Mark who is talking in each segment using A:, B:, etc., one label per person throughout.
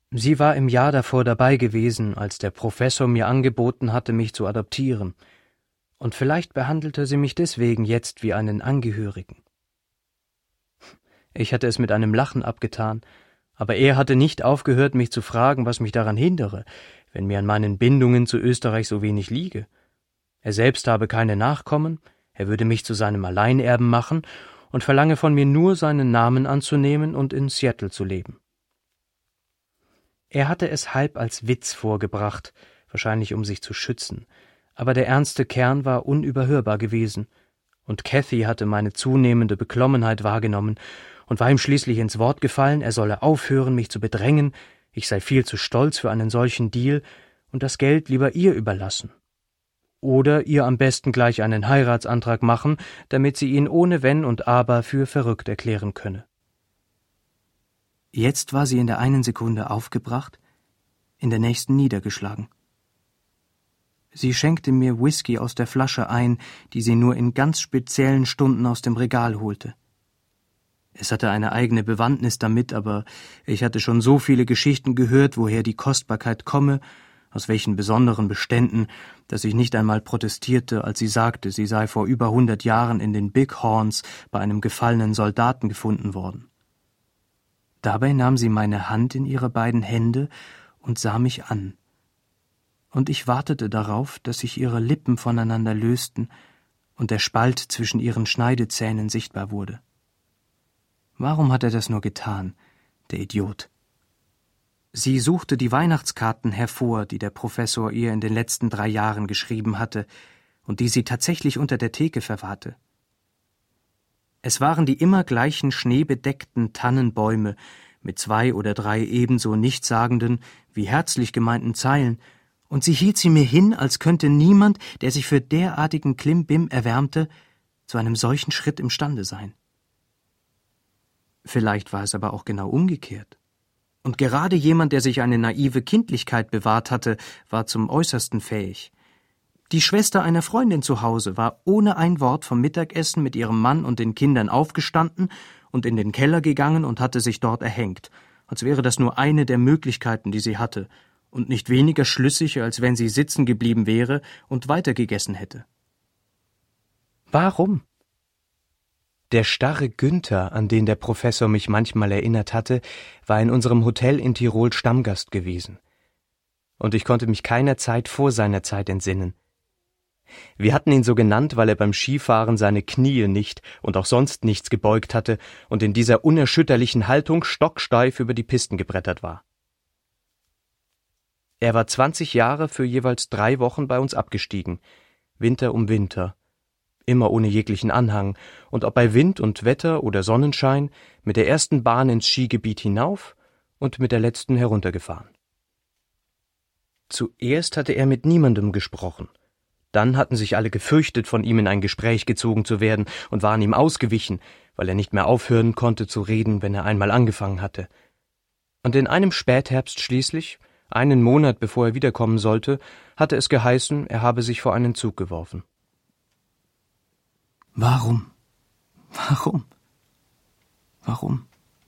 A: Sie war im Jahr davor dabei gewesen, als der Professor mir angeboten hatte, mich zu adoptieren. Und vielleicht behandelte sie mich deswegen jetzt wie einen Angehörigen. Ich hatte es mit einem Lachen abgetan, aber er hatte nicht aufgehört, mich zu fragen, was mich daran hindere, wenn mir an meinen Bindungen zu Österreich so wenig liege. Er selbst habe keine Nachkommen, er würde mich zu seinem Alleinerben machen und verlange von mir nur, seinen Namen anzunehmen und in Seattle zu leben. Er hatte es halb als Witz vorgebracht, wahrscheinlich um sich zu schützen, aber der ernste Kern war unüberhörbar gewesen, und Cathy hatte meine zunehmende Beklommenheit wahrgenommen und war ihm schließlich ins Wort gefallen, er solle aufhören, mich zu bedrängen, ich sei viel zu stolz für einen solchen Deal und das Geld lieber ihr überlassen. Oder ihr am besten gleich einen Heiratsantrag machen, damit sie ihn ohne Wenn und Aber für verrückt erklären könne. Jetzt war sie in der einen Sekunde aufgebracht, in der nächsten niedergeschlagen. Sie schenkte mir Whisky aus der Flasche ein, die sie nur in ganz speziellen Stunden aus dem Regal holte. Es hatte eine eigene Bewandtnis damit, aber ich hatte schon so viele Geschichten gehört, woher die Kostbarkeit komme, aus welchen besonderen Beständen, dass ich nicht einmal protestierte, als sie sagte, sie sei vor über 100 Jahren in den Bighorns bei einem gefallenen Soldaten gefunden worden. Dabei nahm sie meine Hand in ihre beiden Hände und sah mich an. Und ich wartete darauf, dass sich ihre Lippen voneinander lösten und der Spalt zwischen ihren Schneidezähnen sichtbar wurde. Warum hat er das nur getan, der Idiot? Sie suchte die Weihnachtskarten hervor, die der Professor ihr in den letzten 3 Jahren geschrieben hatte und die sie tatsächlich unter der Theke verwahrte. Es waren die immer gleichen schneebedeckten Tannenbäume mit 2 oder 3 ebenso nichtssagenden wie herzlich gemeinten Zeilen, und sie hielt sie mir hin, als könnte niemand, der sich für derartigen Klimbim erwärmte, zu einem solchen Schritt imstande sein. Vielleicht war es aber auch genau umgekehrt. Und gerade jemand, der sich eine naive Kindlichkeit bewahrt hatte, war zum Äußersten fähig. Die Schwester einer Freundin zu Hause war ohne ein Wort vom Mittagessen mit ihrem Mann und den Kindern aufgestanden und in den Keller gegangen und hatte sich dort erhängt, als wäre das nur eine der Möglichkeiten, die sie hatte, und nicht weniger schlüssig, als wenn sie sitzen geblieben wäre und weitergegessen hätte. Warum? Der starre Günther, an den der Professor mich manchmal erinnert hatte, war in unserem Hotel in Tirol Stammgast gewesen. Und ich konnte mich keiner Zeit vor seiner Zeit entsinnen. Wir hatten ihn so genannt, weil er beim Skifahren seine Knie nicht und auch sonst nichts gebeugt hatte und in dieser unerschütterlichen Haltung stocksteif über die Pisten gebrettert war. Er war 20 Jahre für jeweils 3 Wochen bei uns abgestiegen, Winter um Winter, immer ohne jeglichen Anhang, und ob bei Wind und Wetter oder Sonnenschein, mit der ersten Bahn ins Skigebiet hinauf und mit der letzten heruntergefahren. Zuerst hatte er mit niemandem gesprochen. Dann hatten sich alle gefürchtet, von ihm in ein Gespräch gezogen zu werden und waren ihm ausgewichen, weil er nicht mehr aufhören konnte zu reden, wenn er einmal angefangen hatte. Und in einem Spätherbst schließlich, 1 Monat bevor er wiederkommen sollte, hatte es geheißen, er habe sich vor einen Zug geworfen. Warum? Warum? Warum?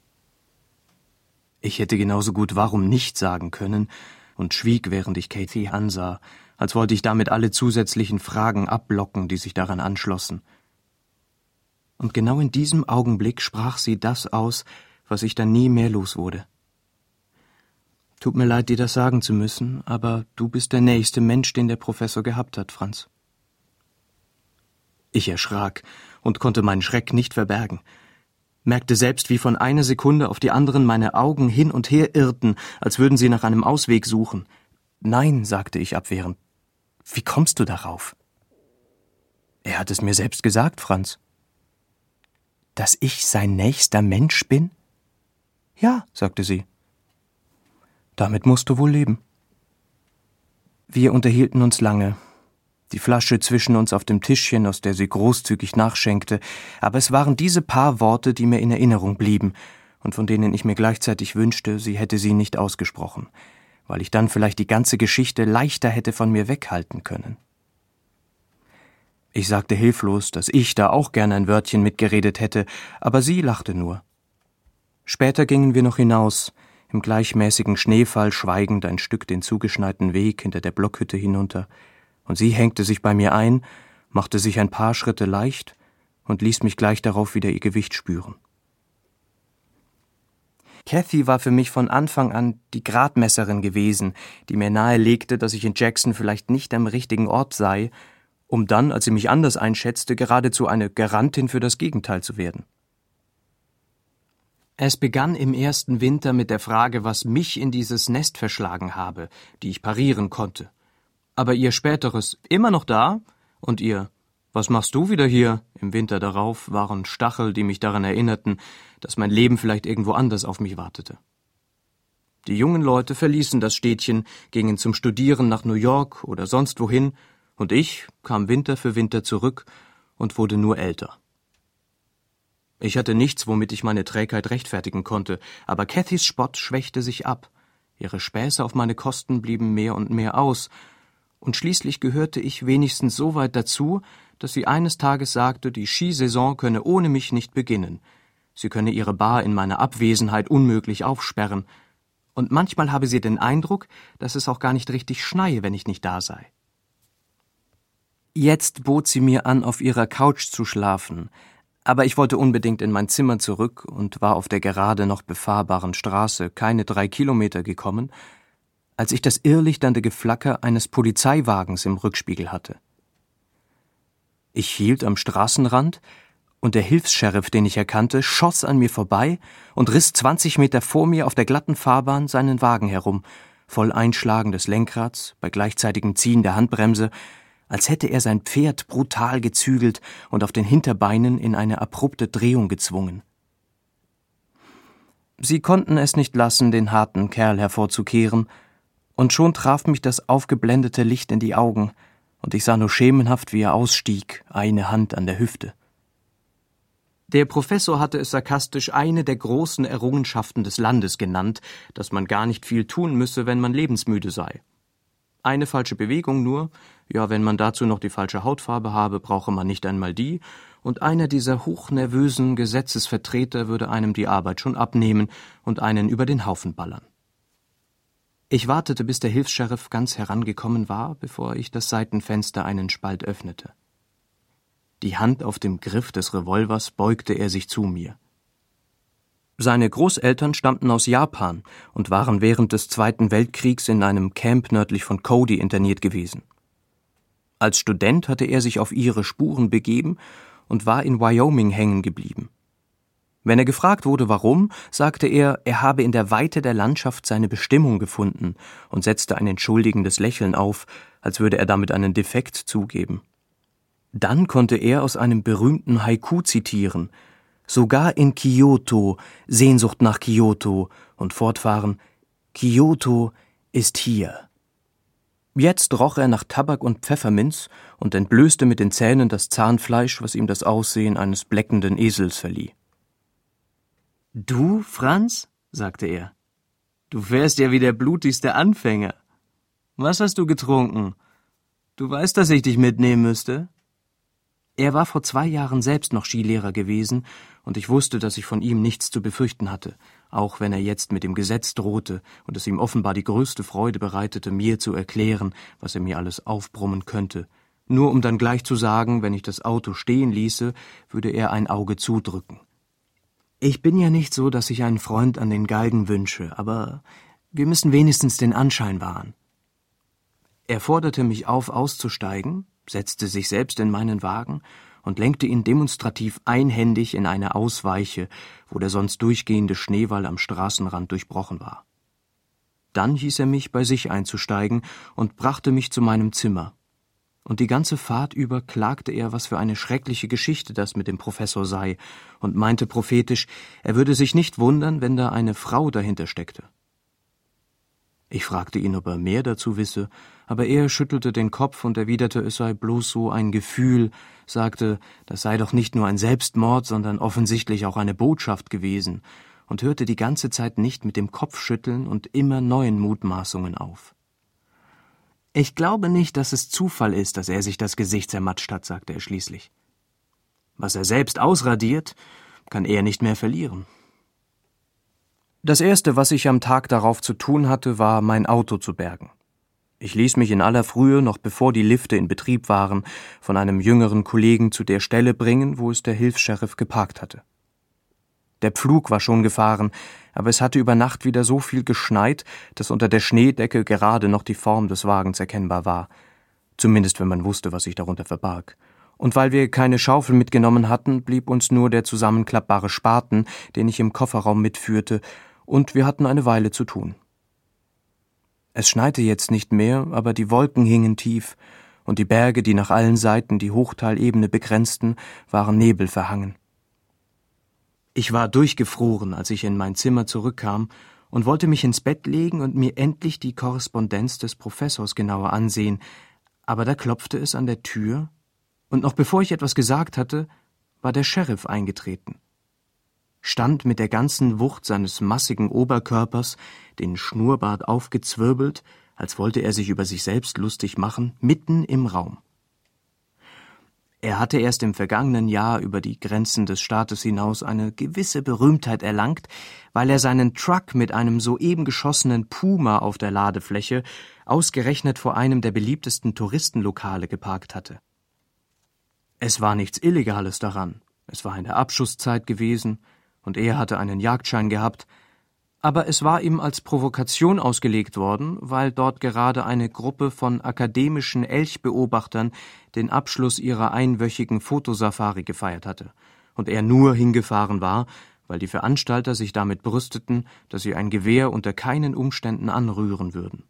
A: Ich hätte genauso gut warum nicht sagen können und schwieg, während ich Cathy ansah, als wollte ich damit alle zusätzlichen Fragen ablocken, die sich daran anschlossen. Und genau in diesem Augenblick sprach sie das aus, was ich dann nie mehr los wurde. Tut mir leid, dir das sagen zu müssen, aber du bist der nächste Mensch, den der Professor gehabt hat, Franz. Ich erschrak und konnte meinen Schreck nicht verbergen, merkte selbst, wie von einer Sekunde auf die anderen meine Augen hin und her irrten, als würden sie nach einem Ausweg suchen. »Nein«, sagte ich abwehrend. »Wie kommst du darauf?« »Er hat es mir selbst gesagt, Franz.« »Dass ich sein nächster Mensch bin?« »Ja«, sagte sie. »Damit musst du wohl leben.« Wir unterhielten uns lange. Die Flasche zwischen uns auf dem Tischchen, aus der sie großzügig nachschenkte, aber es waren diese paar Worte, die mir in Erinnerung blieben und von denen ich mir gleichzeitig wünschte, sie hätte sie nicht ausgesprochen, weil ich dann vielleicht die ganze Geschichte leichter hätte von mir weghalten können. Ich sagte hilflos, dass ich da auch gern ein Wörtchen mitgeredet hätte, aber sie lachte nur. Später gingen wir noch hinaus, im gleichmäßigen Schneefall schweigend ein Stück den zugeschneiten Weg hinter der Blockhütte hinunter, und sie hängte sich bei mir ein, machte sich ein paar Schritte leicht und ließ mich gleich darauf wieder ihr Gewicht spüren. Cathy war für mich von Anfang an die Gradmesserin gewesen, die mir nahelegte, dass ich in Jackson vielleicht nicht am richtigen Ort sei, um dann, als sie mich anders einschätzte, geradezu eine Garantin für das Gegenteil zu werden. Es begann im ersten Winter mit der Frage, was mich in dieses Nest verschlagen habe, die ich parieren konnte. Aber ihr späteres »immer noch da« und ihr »was machst du wieder hier« im Winter darauf waren Stachel, die mich daran erinnerten, dass mein Leben vielleicht irgendwo anders auf mich wartete. Die jungen Leute verließen das Städtchen, gingen zum Studieren nach New York oder sonst wohin, und ich kam Winter für Winter zurück und wurde nur älter. Ich hatte nichts, womit ich meine Trägheit rechtfertigen konnte, aber Cathys Spott schwächte sich ab. Ihre Späße auf meine Kosten blieben mehr und mehr aus, und schließlich gehörte ich wenigstens so weit dazu, dass sie eines Tages sagte, die Skisaison könne ohne mich nicht beginnen. Sie könne ihre Bar in meiner Abwesenheit unmöglich aufsperren, und manchmal habe sie den Eindruck, dass es auch gar nicht richtig schneie, wenn ich nicht da sei. Jetzt bot sie mir an, auf ihrer Couch zu schlafen, aber ich wollte unbedingt in mein Zimmer zurück und war auf der gerade noch befahrbaren Straße keine 3 Kilometer gekommen, als ich das irrlichternde Geflacker eines Polizeiwagens im Rückspiegel hatte. Ich hielt am Straßenrand, und der Hilfs-Sheriff, den ich erkannte, schoss an mir vorbei und riss 20 Meter vor mir auf der glatten Fahrbahn seinen Wagen herum, voll Einschlagen des Lenkrads, bei gleichzeitigem Ziehen der Handbremse, als hätte er sein Pferd brutal gezügelt und auf den Hinterbeinen in eine abrupte Drehung gezwungen. Sie konnten es nicht lassen, den harten Kerl hervorzukehren, und schon traf mich das aufgeblendete Licht in die Augen, und ich sah nur schemenhaft, wie er ausstieg, eine Hand an der Hüfte. Der Professor hatte es sarkastisch eine der großen Errungenschaften des Landes genannt, dass man gar nicht viel tun müsse, wenn man lebensmüde sei. Eine falsche Bewegung nur, ja, wenn man dazu noch die falsche Hautfarbe habe, brauche man nicht einmal die, und einer dieser hochnervösen Gesetzesvertreter würde einem die Arbeit schon abnehmen und einen über den Haufen ballern. Ich wartete, bis der Hilfs-Sheriff ganz herangekommen war, bevor ich das Seitenfenster einen Spalt öffnete. Die Hand auf dem Griff des Revolvers beugte er sich zu mir. Seine Großeltern stammten aus Japan und waren während des Zweiten Weltkriegs in einem Camp nördlich von Cody interniert gewesen. Als Student hatte er sich auf ihre Spuren begeben und war in Wyoming hängen geblieben. Wenn er gefragt wurde, warum, sagte er habe in der Weite der Landschaft seine Bestimmung gefunden und setzte ein entschuldigendes Lächeln auf, als würde er damit einen Defekt zugeben. Dann konnte er aus einem berühmten Haiku zitieren, sogar in Kyoto, Sehnsucht nach Kyoto, und fortfahren, Kyoto ist hier. Jetzt roch er nach Tabak und Pfefferminz und entblößte mit den Zähnen das Zahnfleisch, was ihm das Aussehen eines bleckenden Esels verlieh. »Du, Franz?« sagte er. »Du fährst ja wie der blutigste Anfänger. Was hast du getrunken? Du weißt, dass ich dich mitnehmen müsste?« Er war vor 2 Jahren selbst noch Skilehrer gewesen, und ich wusste, dass ich von ihm nichts zu befürchten hatte, auch wenn er jetzt mit dem Gesetz drohte und es ihm offenbar die größte Freude bereitete, mir zu erklären, was er mir alles aufbrummen könnte, nur um dann gleich zu sagen, wenn ich das Auto stehen ließe, würde er ein Auge zudrücken. Ich bin ja nicht so, dass ich einen Freund an den Galgen wünsche, aber wir müssen wenigstens den Anschein wahren. Er forderte mich auf, auszusteigen, setzte sich selbst in meinen Wagen und lenkte ihn demonstrativ einhändig in eine Ausweiche, wo der sonst durchgehende Schneewall am Straßenrand durchbrochen war. Dann hieß er mich, bei sich einzusteigen und brachte mich zu meinem Zimmer. Und die ganze Fahrt über klagte er, was für eine schreckliche Geschichte das mit dem Professor sei, und meinte prophetisch, er würde sich nicht wundern, wenn da eine Frau dahinter steckte. Ich fragte ihn, ob er mehr dazu wisse, aber er schüttelte den Kopf und erwiderte, es sei bloß so ein Gefühl, sagte, das sei doch nicht nur ein Selbstmord, sondern offensichtlich auch eine Botschaft gewesen, und hörte die ganze Zeit nicht mit dem Kopfschütteln und immer neuen Mutmaßungen auf. »Ich glaube nicht, dass es Zufall ist, dass er sich das Gesicht zermatscht hat«, sagte er schließlich. »Was er selbst ausradiert, kann er nicht mehr verlieren.« Das Erste, was ich am Tag darauf zu tun hatte, war, mein Auto zu bergen. Ich ließ mich in aller Frühe, noch bevor die Lifte in Betrieb waren, von einem jüngeren Kollegen zu der Stelle bringen, wo es der Hilfs-Sheriff geparkt hatte. Der Pflug war schon gefahren, aber es hatte über Nacht wieder so viel geschneit, dass unter der Schneedecke gerade noch die Form des Wagens erkennbar war. Zumindest wenn man wusste, was sich darunter verbarg. Und weil wir keine Schaufel mitgenommen hatten, blieb uns nur der zusammenklappbare Spaten, den ich im Kofferraum mitführte, und wir hatten eine Weile zu tun. Es schneite jetzt nicht mehr, aber die Wolken hingen tief, und die Berge, die nach allen Seiten die Hochtalebene begrenzten, waren nebelverhangen. Ich war durchgefroren, als ich in mein Zimmer zurückkam und wollte mich ins Bett legen und mir endlich die Korrespondenz des Professors genauer ansehen, aber da klopfte es an der Tür, und noch bevor ich etwas gesagt hatte, war der Sheriff eingetreten. Stand mit der ganzen Wucht seines massigen Oberkörpers, den Schnurrbart aufgezwirbelt, als wollte er sich über sich selbst lustig machen, mitten im Raum. Er hatte erst im vergangenen Jahr über die Grenzen des Staates hinaus eine gewisse Berühmtheit erlangt, weil er seinen Truck mit einem soeben geschossenen Puma auf der Ladefläche ausgerechnet vor einem der beliebtesten Touristenlokale geparkt hatte. Es war nichts Illegales daran, es war in der Abschusszeit gewesen, und er hatte einen Jagdschein gehabt, aber es war ihm als Provokation ausgelegt worden, weil dort gerade eine Gruppe von akademischen Elchbeobachtern den Abschluss ihrer einwöchigen Fotosafari gefeiert hatte, und er nur hingefahren war, weil die Veranstalter sich damit brüsteten, dass sie ein Gewehr unter keinen Umständen anrühren würden.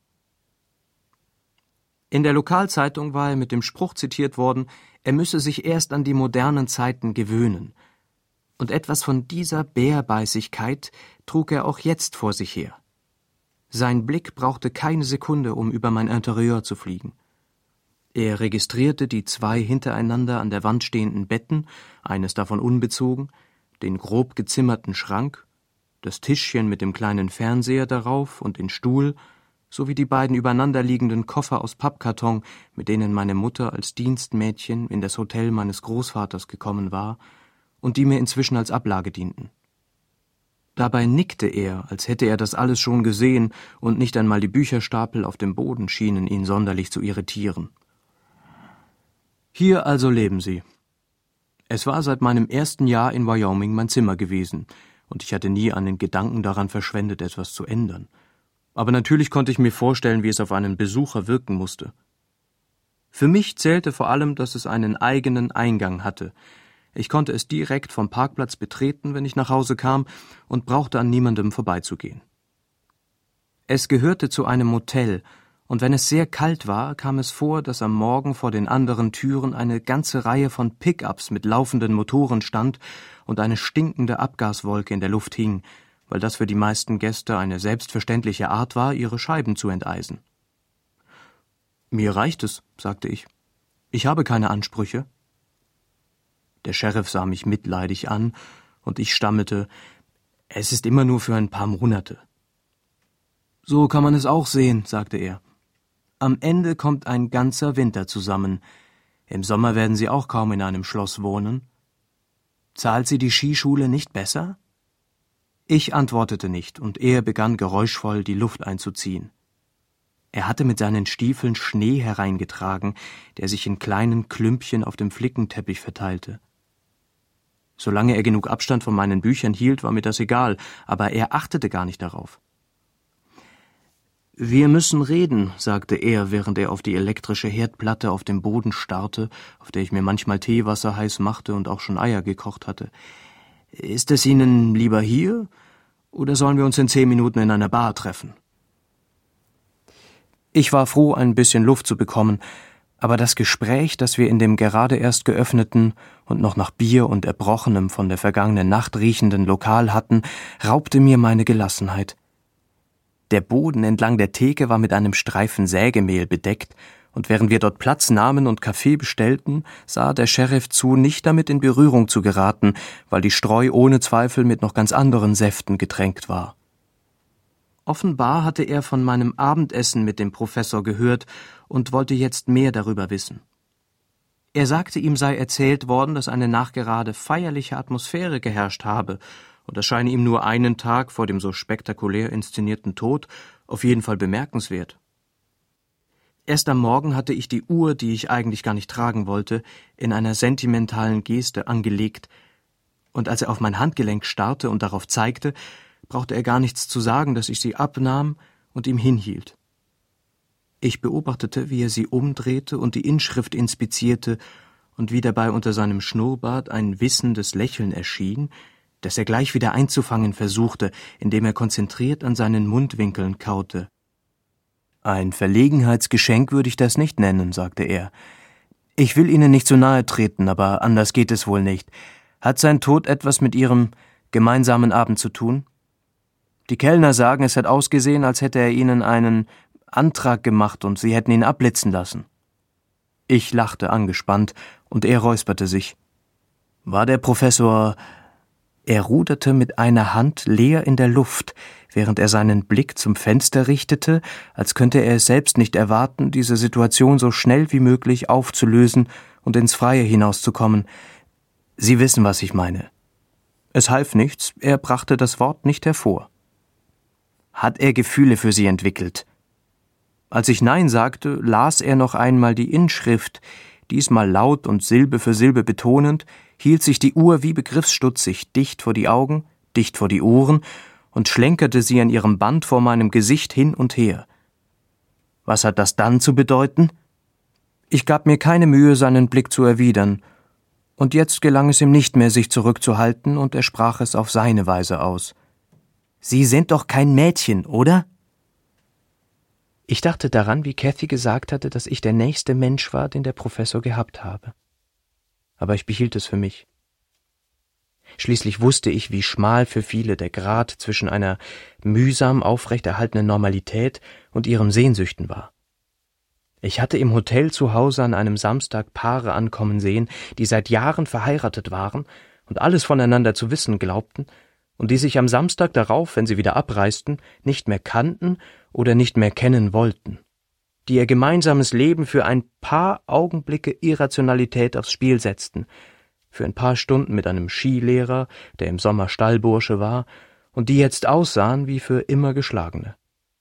A: In der Lokalzeitung war er mit dem Spruch zitiert worden, er müsse sich erst an die modernen Zeiten gewöhnen. Und etwas von dieser Bärbeißigkeit trug er auch jetzt vor sich her. Sein Blick brauchte keine Sekunde, um über mein Interieur zu fliegen. Er registrierte die 2 hintereinander an der Wand stehenden Betten, eines davon unbezogen, den grob gezimmerten Schrank, das Tischchen mit dem kleinen Fernseher darauf und den Stuhl, sowie die beiden übereinanderliegenden Koffer aus Pappkarton, mit denen meine Mutter als Dienstmädchen in das Hotel meines Großvaters gekommen war und die mir inzwischen als Ablage dienten. Dabei nickte er, als hätte er das alles schon gesehen, und nicht einmal die Bücherstapel auf dem Boden schienen ihn sonderlich zu irritieren. Hier also leben sie. Es war seit meinem ersten Jahr in Wyoming mein Zimmer gewesen, und ich hatte nie einen Gedanken daran verschwendet, etwas zu ändern. Aber natürlich konnte ich mir vorstellen, wie es auf einen Besucher wirken musste. Für mich zählte vor allem, dass es einen eigenen Eingang hatte. Ich konnte es direkt vom Parkplatz betreten, wenn ich nach Hause kam, und brauchte an niemandem vorbeizugehen. Es gehörte zu einem Motel, und wenn es sehr kalt war, kam es vor, dass am Morgen vor den anderen Türen eine ganze Reihe von Pick-ups mit laufenden Motoren stand und eine stinkende Abgaswolke in der Luft hing, weil das für die meisten Gäste eine selbstverständliche Art war, ihre Scheiben zu enteisen. »Mir reicht es«, sagte ich. »Ich habe keine Ansprüche.« Der Sheriff sah mich mitleidig an, und ich stammelte, »Es ist immer nur für ein paar Monate.« »So kann man es auch sehen«, sagte er. »Am Ende kommt ein ganzer Winter zusammen. Im Sommer werden Sie auch kaum in einem Schloss wohnen. Zahlt Sie die Skischule nicht besser?« Ich antwortete nicht, und er begann geräuschvoll die Luft einzuziehen. Er hatte mit seinen Stiefeln Schnee hereingetragen, der sich in kleinen Klümpchen auf dem Flickenteppich verteilte. Solange er genug Abstand von meinen Büchern hielt, war mir das egal, aber er achtete gar nicht darauf. »Wir müssen reden«, sagte er, während er auf die elektrische Herdplatte auf dem Boden starrte, auf der ich mir manchmal Teewasser heiß machte und auch schon Eier gekocht hatte. »Ist es Ihnen lieber hier, oder sollen wir uns in 10 Minuten in einer Bar treffen?« Ich war froh, ein bisschen Luft zu bekommen, aber das Gespräch, das wir in dem gerade erst geöffneten und noch nach Bier und Erbrochenem von der vergangenen Nacht riechenden Lokal hatten, raubte mir meine Gelassenheit. Der Boden entlang der Theke war mit einem Streifen Sägemehl bedeckt, und während wir dort Platz nahmen und Kaffee bestellten, sah der Sheriff zu, nicht damit in Berührung zu geraten, weil die Streu ohne Zweifel mit noch ganz anderen Säften getränkt war. Offenbar hatte er von meinem Abendessen mit dem Professor gehört und wollte jetzt mehr darüber wissen. Er sagte, ihm sei erzählt worden, dass eine nachgerade feierliche Atmosphäre geherrscht habe, und erscheine ihm nur einen Tag vor dem so spektakulär inszenierten Tod auf jeden Fall bemerkenswert. Erst am Morgen hatte ich die Uhr, die ich eigentlich gar nicht tragen wollte, in einer sentimentalen Geste angelegt, und als er auf mein Handgelenk starrte und darauf zeigte, brauchte er gar nichts zu sagen, dass ich sie abnahm und ihm hinhielt. Ich beobachtete, wie er sie umdrehte und die Inschrift inspizierte und wie dabei unter seinem Schnurrbart ein wissendes Lächeln erschien, das er gleich wieder einzufangen versuchte, indem er konzentriert an seinen Mundwinkeln kaute. »Ein Verlegenheitsgeschenk würde ich das nicht nennen«, sagte er. »Ich will Ihnen nicht zu nahe treten, aber anders geht es wohl nicht. Hat sein Tod etwas mit Ihrem gemeinsamen Abend zu tun? Die Kellner sagen, es hat ausgesehen, als hätte er Ihnen einen Antrag gemacht und Sie hätten ihn abblitzen lassen.« Ich lachte angespannt, und er räusperte sich. »War der Professor...« Er ruderte mit einer Hand leer in der Luft, während er seinen Blick zum Fenster richtete, als könnte er es selbst nicht erwarten, diese Situation so schnell wie möglich aufzulösen und ins Freie hinauszukommen. Sie wissen, was ich meine. Es half nichts, er brachte das Wort nicht hervor. »Hat er Gefühle für Sie entwickelt?« Als ich Nein sagte, las er noch einmal die Inschrift, diesmal laut und Silbe für Silbe betonend, hielt sich die Uhr wie begriffsstutzig dicht vor die Augen, dicht vor die Ohren und schlenkerte sie an ihrem Band vor meinem Gesicht hin und her. Was hat das dann zu bedeuten? Ich gab mir keine Mühe, seinen Blick zu erwidern, und jetzt gelang es ihm nicht mehr, sich zurückzuhalten, und er sprach es auf seine Weise aus. »Sie sind doch kein Mädchen, oder?« Ich dachte daran, wie Cathy gesagt hatte, dass ich der nächste Mensch war, den der Professor gehabt habe. Aber ich behielt es für mich. Schließlich wusste ich, wie schmal für viele der Grat zwischen einer mühsam aufrechterhaltenen Normalität und ihren Sehnsüchten war. Ich hatte im Hotel zu Hause an einem Samstag Paare ankommen sehen, die seit Jahren verheiratet waren und alles voneinander zu wissen glaubten und die sich am Samstag darauf, wenn sie wieder abreisten, nicht mehr kannten oder nicht mehr kennen wollten, die ihr gemeinsames Leben für ein paar Augenblicke Irrationalität aufs Spiel setzten, für ein paar Stunden mit einem Skilehrer, der im Sommer Stallbursche war, und die jetzt aussahen wie für immer Geschlagene.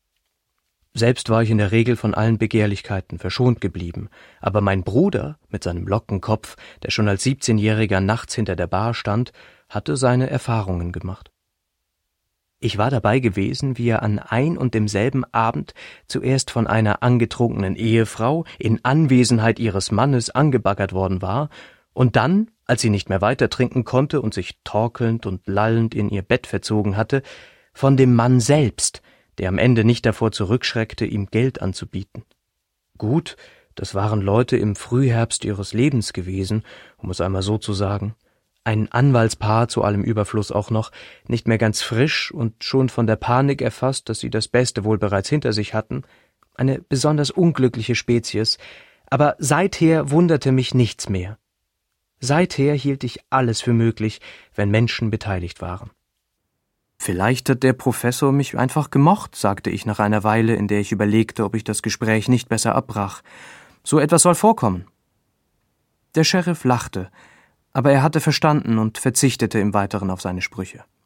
A: Selbst war ich in der Regel von allen Begehrlichkeiten verschont geblieben, aber mein Bruder mit seinem Lockenkopf, der schon als 17-Jähriger nachts hinter der Bar stand, hatte seine Erfahrungen gemacht. Ich war dabei gewesen, wie er an ein und demselben Abend zuerst von einer angetrunkenen Ehefrau in Anwesenheit ihres Mannes angebaggert worden war und dann, als sie nicht mehr weiter trinken konnte und sich torkelnd und lallend in ihr Bett verzogen hatte, von dem Mann selbst, der am Ende nicht davor zurückschreckte, ihm Geld anzubieten. Gut, das waren Leute im Frühherbst ihres Lebens gewesen, um es einmal so zu sagen. Ein Anwaltspaar zu allem Überfluss auch noch, nicht mehr ganz frisch und schon von der Panik erfasst, dass sie das Beste wohl bereits hinter sich hatten, eine besonders unglückliche Spezies, aber seither wunderte mich nichts mehr. Seither hielt ich alles für möglich, wenn Menschen beteiligt waren. »Vielleicht hat der Professor mich einfach gemocht«, sagte ich nach einer Weile, in der ich überlegte, ob ich das Gespräch nicht besser abbrach. »So etwas soll vorkommen.« Der Sheriff lachte, aber er hatte verstanden und verzichtete im Weiteren auf seine Sprüche.